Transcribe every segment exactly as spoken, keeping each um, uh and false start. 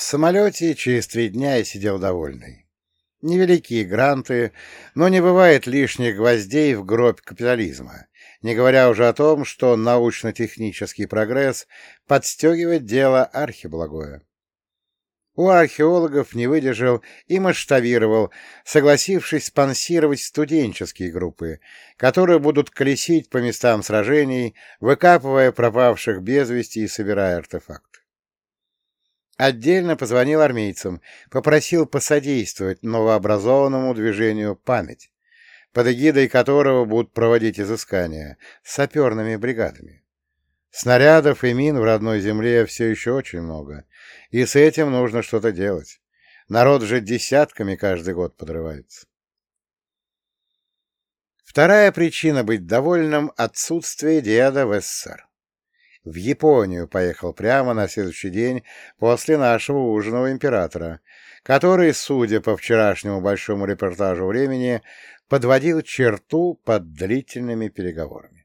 самолете через три дня я сидел довольный. Невеликие гранты, но не бывает лишних гвоздей в гроб капитализма, не говоря уже о том, что научно-технический прогресс подстегивает дело архиблагое. У археологов не выдержал и масштабировал, согласившись спонсировать студенческие группы, которые будут колесить по местам сражений, выкапывая пропавших без вести и собирая артефакты. Отдельно позвонил армейцам, попросил посодействовать новообразованному движению «Память», под эгидой которого будут проводить изыскания саперными бригадами. Снарядов и мин в родной земле все еще очень много, и с этим нужно что-то делать. Народ же десятками каждый год подрывается. Вторая причина быть довольным — отсутствие деда в СССР. В Японию поехал прямо на следующий день после нашего ужина у императора, который, судя по вчерашнему большому репортажу «Времени», подводил черту под длительными переговорами.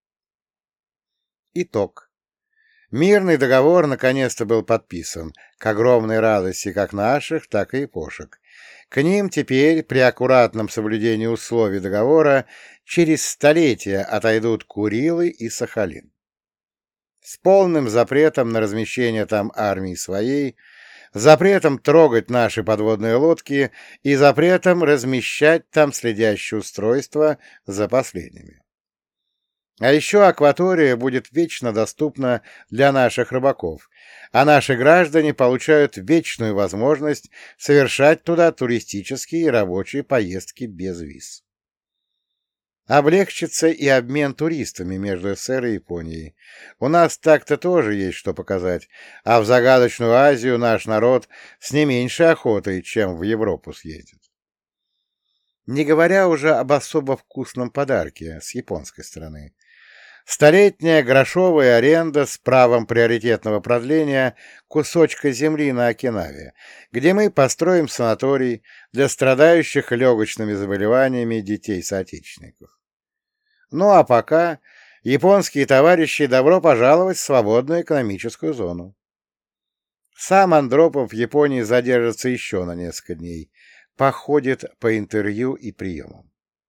Итог. Мирный договор наконец-то был подписан, к огромной радости как наших, так и япошек. К ним теперь, при аккуратном соблюдении условий договора, через столетия отойдут Курилы и Сахалин. С полным запретом на размещение там армии своей, запретом трогать наши подводные лодки и запретом размещать там следящие устройства за последними. А еще акватория будет вечно доступна для наших рыбаков, а наши граждане получают вечную возможность совершать туда туристические и рабочие поездки без виз. Облегчится и обмен туристами между СССР и Японией. У нас так-то тоже есть что показать, а в загадочную Азию наш народ с не меньшей охотой, чем в Европу съездит. Не говоря уже об особо вкусном подарке с японской стороны. Столетняя грошовая аренда с правом приоритетного продления кусочка земли на Окинаве, где мы построим санаторий для страдающих легочными заболеваниями детей-соотечественников. Ну а пока, японские товарищи, добро пожаловать в свободную экономическую зону. Сам Андропов в Японии задержится еще на несколько дней, походит по интервью и приемам.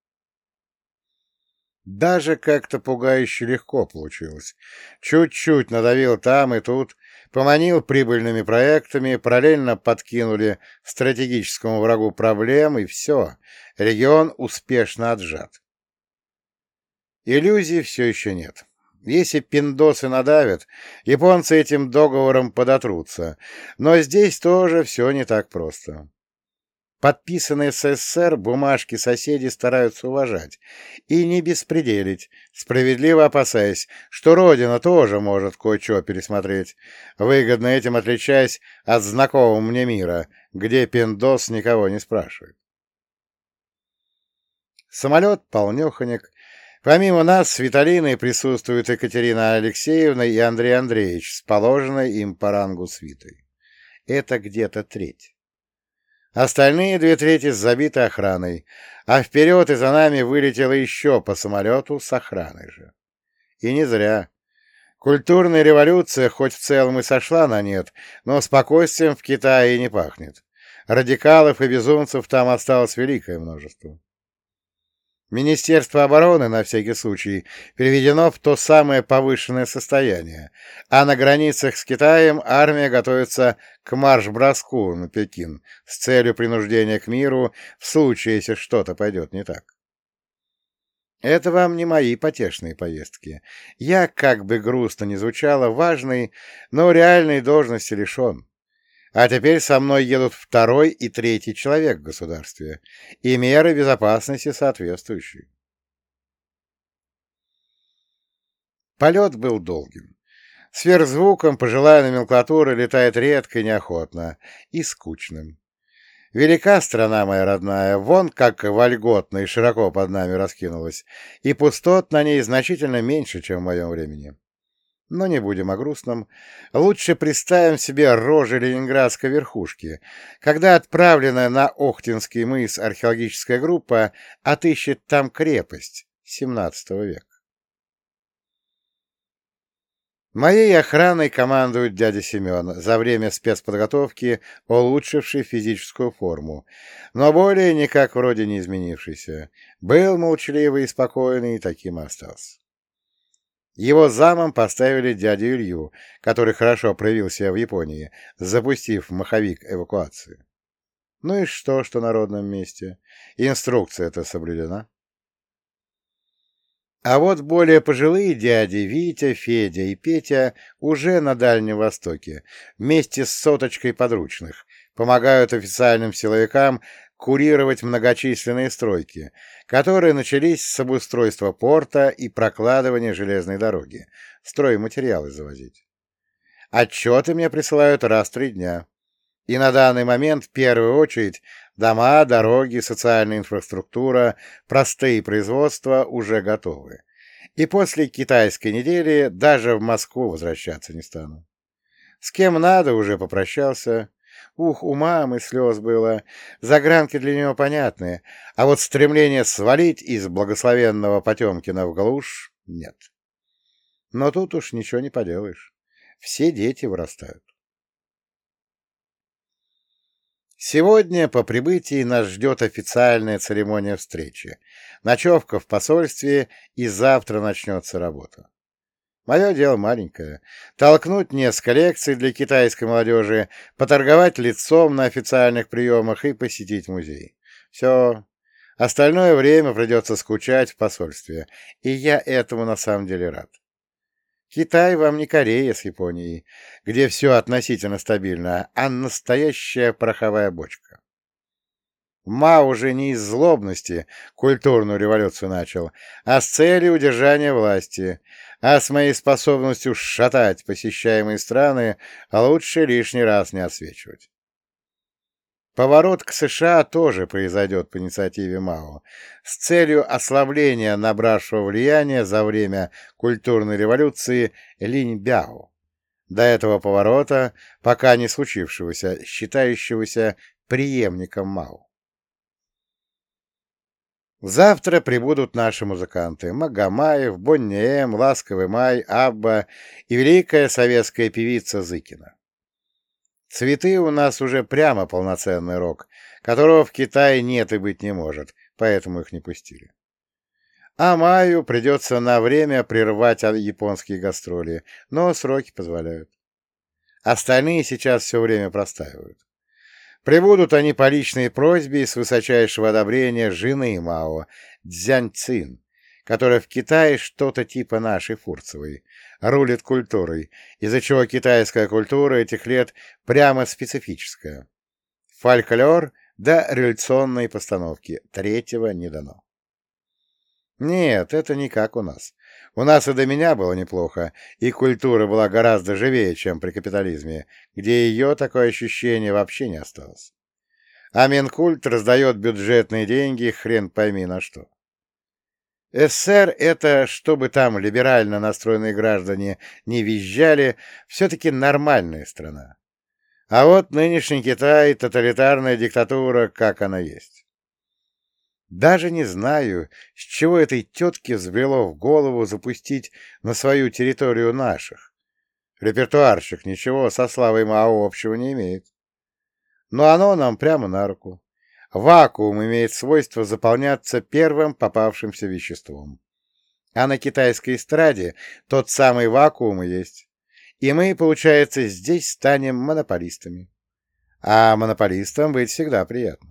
Даже как-то пугающе легко получилось. Чуть-чуть надавил там и тут, поманил прибыльными проектами, параллельно подкинули стратегическому врагу проблем, и все, регион успешно отжат. Иллюзий все еще нет. Если пиндосы надавят, японцы этим договором подотрутся, но здесь тоже все не так просто. Подписанные с СССР бумажки соседи стараются уважать и не беспределить, справедливо опасаясь, что Родина тоже может кое-что пересмотреть, выгодно этим отличаясь от знакомого мне мира, где пиндос никого не спрашивает. Самолет полнеханек. Помимо нас с Виталиной присутствуют Екатерина Алексеевна и Андрей Андреевич с положенной им по рангу свитой. Это где-то треть. Остальные две трети забиты охраной, а вперед и за нами вылетело еще по самолету с охраной же. И не зря. Культурная революция хоть в целом и сошла на нет, но спокойствием в Китае не пахнет. Радикалов и безумцев там осталось великое множество. Министерство обороны, на всякий случай, переведено в то самое повышенное состояние, а на границах с Китаем армия готовится к марш-броску на Пекин с целью принуждения к миру в случае, если что-то пойдет не так. Это вам не мои потешные поездки. Я, как бы грустно ни звучало, важной, но реальной должности лишен. А теперь со мной едут второй и третий человек в государстве, и меры безопасности соответствующие. Полет был долгим. Сверхзвуком пожилая номенклатура летает редко и неохотно, и скучным. Велика страна моя родная, вон как вольготно и широко под нами раскинулась, и пустот на ней значительно меньше, чем в моем времени. Но не будем о грустном. Лучше представим себе рожи ленинградской верхушки, когда отправленная на Охтинский мыс археологическая группа отыщет там крепость семнадцатого века. Моей охраной командует дядя Семен, за время спецподготовки улучшивший физическую форму, но более никак вроде не изменившийся. Был молчаливый и спокойный, и таким и остался. Его замом поставили дядю Илью, который хорошо проявил себя в Японии, запустив маховик эвакуации. Ну и что, что на родном месте? Инструкция-то соблюдена. А вот более пожилые дяди Витя, Федя и Петя уже на Дальнем Востоке, вместе с соточкой подручных, помогают официальным силовикам курировать многочисленные стройки, которые начались с обустройства порта и прокладывания железной дороги, стройматериалы завозить. Отчеты мне присылают раз в три дня. И на данный момент в первую очередь дома, дороги, социальная инфраструктура, простые производства уже готовы. И после китайской недели даже в Москву возвращаться не стану. С кем надо, уже попрощался. Ух, у мамы слез было. Загранки для нее понятные. А вот стремление свалить из благословенного Потемкина в глушь — нет. Но тут уж ничего не поделаешь. Все дети вырастают. Сегодня по прибытии нас ждет официальная церемония встречи, ночевка в посольстве, и завтра начнется работа. Мое дело маленькое — толкнуть несколько лекций для китайской молодежи, поторговать лицом на официальных приемах и посетить музей. Все. Остальное время придется скучать в посольстве, и я этому на самом деле рад. Китай вам не Корея с Японией, где все относительно стабильно, а настоящая пороховая бочка. Мао уже не из злобности культурную революцию начал, а с целью удержания власти, а с моей способностью шатать посещаемые страны лучше лишний раз не отсвечивать. Поворот к США тоже произойдет по инициативе Мао, с целью ослабления набравшего влияния за время культурной революции Линьбяо, до этого поворота, пока не случившегося, считающегося преемником Мао. Завтра прибудут наши музыканты: Магомаев, Бонни М, Ласковый Май, Абба и великая советская певица Зыкина. Цветы у нас уже прямо полноценный рок, которого в Китае нет и быть не может, поэтому их не пустили. А Маю придется на время прервать японские гастроли, но сроки позволяют. Остальные сейчас все время простаивают. Прибудут они по личной просьбе и с высочайшего одобрения жены Мао, Цзянь Цин, которая в Китае что-то типа нашей Фурцевой, рулит культурой, из-за чего китайская культура этих лет прямо специфическая. Фольклор да революционные постановки, третьего не дано. Нет, это не как у нас. У нас и до меня было неплохо, и культура была гораздо живее, чем при капитализме, где ее такое ощущение вообще не осталось. А Минкульт раздает бюджетные деньги хрен пойми на что. СССР — это, чтобы там либерально настроенные граждане не визжали, все-таки нормальная страна. А вот нынешний Китай — тоталитарная диктатура, как она есть. Даже не знаю, с чего этой тетке взбрело в голову запустить на свою территорию наших. Репертуарщик ничего со славой Мао общего не имеет. Но оно нам прямо на руку. Вакуум имеет свойство заполняться первым попавшимся веществом. А на китайской эстраде тот самый вакуум и есть. И мы, получается, здесь станем монополистами. А монополистам быть всегда приятно.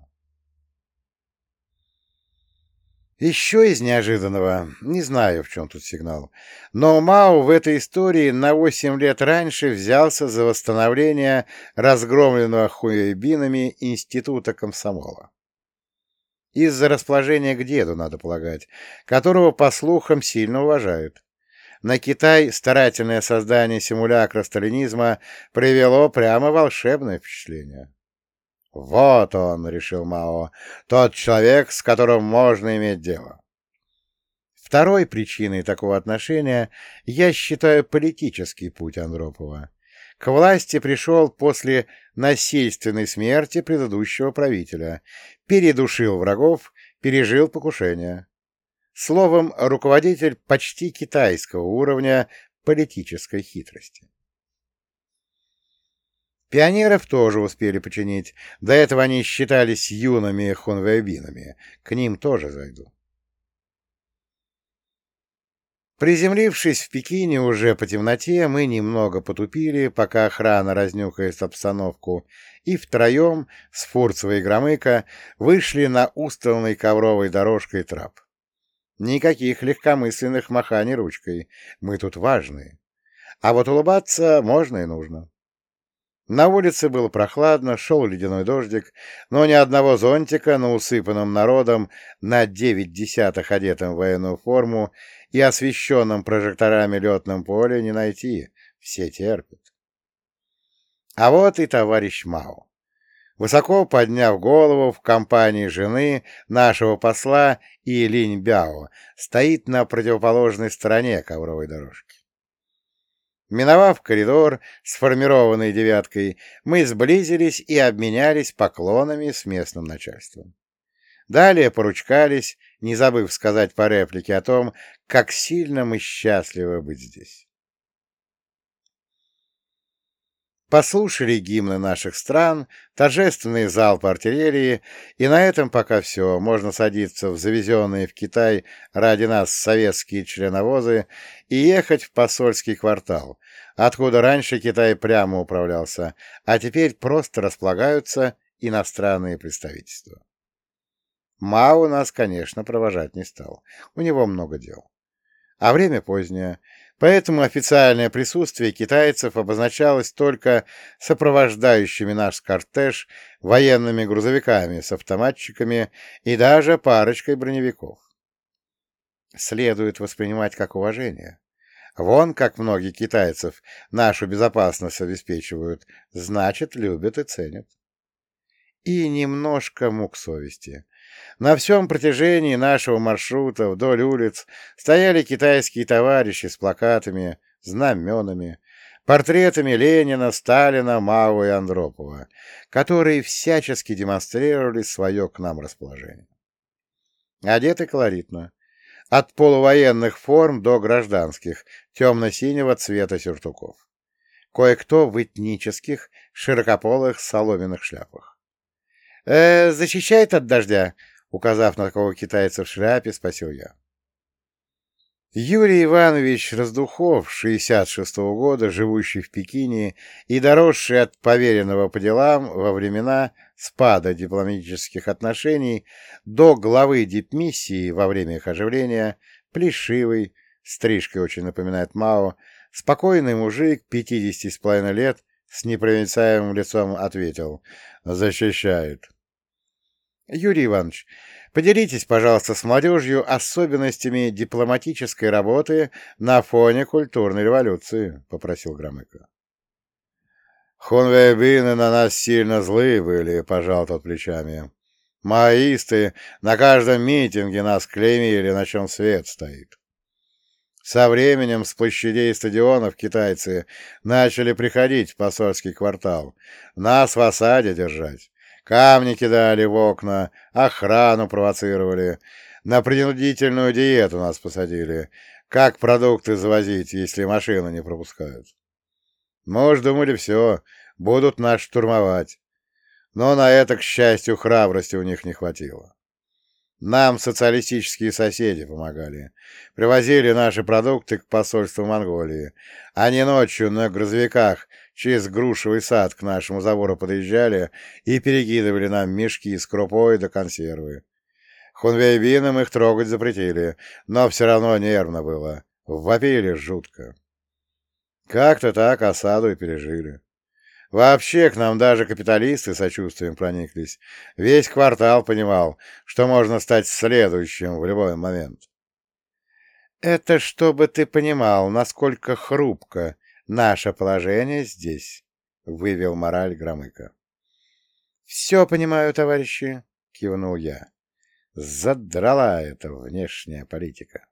Еще из неожиданного, не знаю, в чем тут сигнал, но Мао в этой истории на восемь лет раньше взялся за восстановление разгромленного хуэйбинами института комсомола. Из-за расположения к деду, надо полагать, которого, по слухам, сильно уважают. На Китай старательное создание симулякра сталинизма привело прямо волшебное впечатление. «Вот он, — решил Мао, — тот человек, с которым можно иметь дело». Второй причиной такого отношения я считаю политический путь Андропова. К власти пришел после насильственной смерти предыдущего правителя, передушил врагов, пережил покушение. Словом, руководитель почти китайского уровня, политической хитрости. Пионеров тоже успели починить, до этого они считались юными хунвейбинами, к ним тоже зайду. Приземлившись в Пекине уже по темноте, мы немного потупили, пока охрана разнюхает обстановку, и втроем с Фурцевой и Громыко вышли на устланной ковровой дорожкой трап. Никаких легкомысленных маханий ручкой, мы тут важные. А вот улыбаться можно и нужно. На улице было прохладно, шел ледяной дождик, но ни одного зонтика на усыпанном народом на девять десятых одетом в военную форму и освещенном прожекторами летном поле не найти, все терпят. А вот и товарищ Мао. Высоко подняв голову в компании жены нашего посла и Линь Бяо, стоит на противоположной стороне ковровой дорожки. Миновав коридор, сформированный девяткой, мы сблизились и обменялись поклонами с местным начальством. Далее поручкались, не забыв сказать по реплике о том, как сильно мы счастливы быть здесь. Послушали гимны наших стран, торжественные залпы артиллерии, и на этом пока все, можно садиться в завезенные в Китай ради нас советские членовозы и ехать в посольский квартал, откуда раньше Китай прямо управлялся, а теперь просто располагаются иностранные представительства. Мао нас, конечно, провожать не стал, у него много дел. А время позднее, поэтому официальное присутствие китайцев обозначалось только сопровождающими наш кортеж военными грузовиками с автоматчиками и даже парочкой броневиков. Следует воспринимать как уважение. Вон как многие китайцев нашу безопасность обеспечивают, значит, любят и ценят. И немножко мук совести. На всем протяжении нашего маршрута вдоль улиц стояли китайские товарищи с плакатами, знаменами, портретами Ленина, Сталина, Мао и Андропова, которые всячески демонстрировали свое к нам расположение. Одеты колоритно. От полувоенных форм до гражданских, темно-синего цвета сюртуков. Кое-кто в этнических, широкополых соломенных шляпах. «Э, защищает от дождя?» — указав на такого китайца в шляпе, спросил я. Юрий Иванович Раздухов, шестьдесят шестого года, живущий в Пекине и доросший от поверенного по делам во времена спада дипломатических отношений до главы дипмиссии во время их оживления, плешивый, стрижкой очень напоминает Мао, спокойный мужик, пятидесяти с половиной лет, с непроницаемым лицом ответил: «Защищает». Юрий Иванович, поделитесь, пожалуйста, с молодежью особенностями дипломатической работы на фоне культурной революции, — попросил Громыко. Хунвейбины на нас сильно злые были, — пожал тот плечами. Маоисты на каждом митинге нас клеймили, на чем свет стоит. Со временем с площадей и стадионов китайцы начали приходить в посольский квартал, нас в осаде держать. Камни кидали в окна, охрану провоцировали, на принудительную диету нас посадили. Как продукты завозить, если машины не пропускают? Мы уж думали, все, будут нас штурмовать. Но на это, к счастью, храбрости у них не хватило. Нам социалистические соседи помогали. Привозили наши продукты к посольству Монголии. Они ночью на грузовиках через грушевый сад к нашему забору подъезжали и перекидывали нам мешки с крупой до консервы. Хунвейбинам их трогать запретили, но все равно нервно было. Вопили жутко. Как-то так осаду и пережили. Вообще к нам даже капиталисты сочувствием прониклись. Весь квартал понимал, что можно стать следующим в любой момент. Это чтобы ты понимал, насколько хрупко наше положение здесь, — вывел мораль Громыко. — Все понимаю, товарищи, — кивнул я. Задрала эта внешняя политика.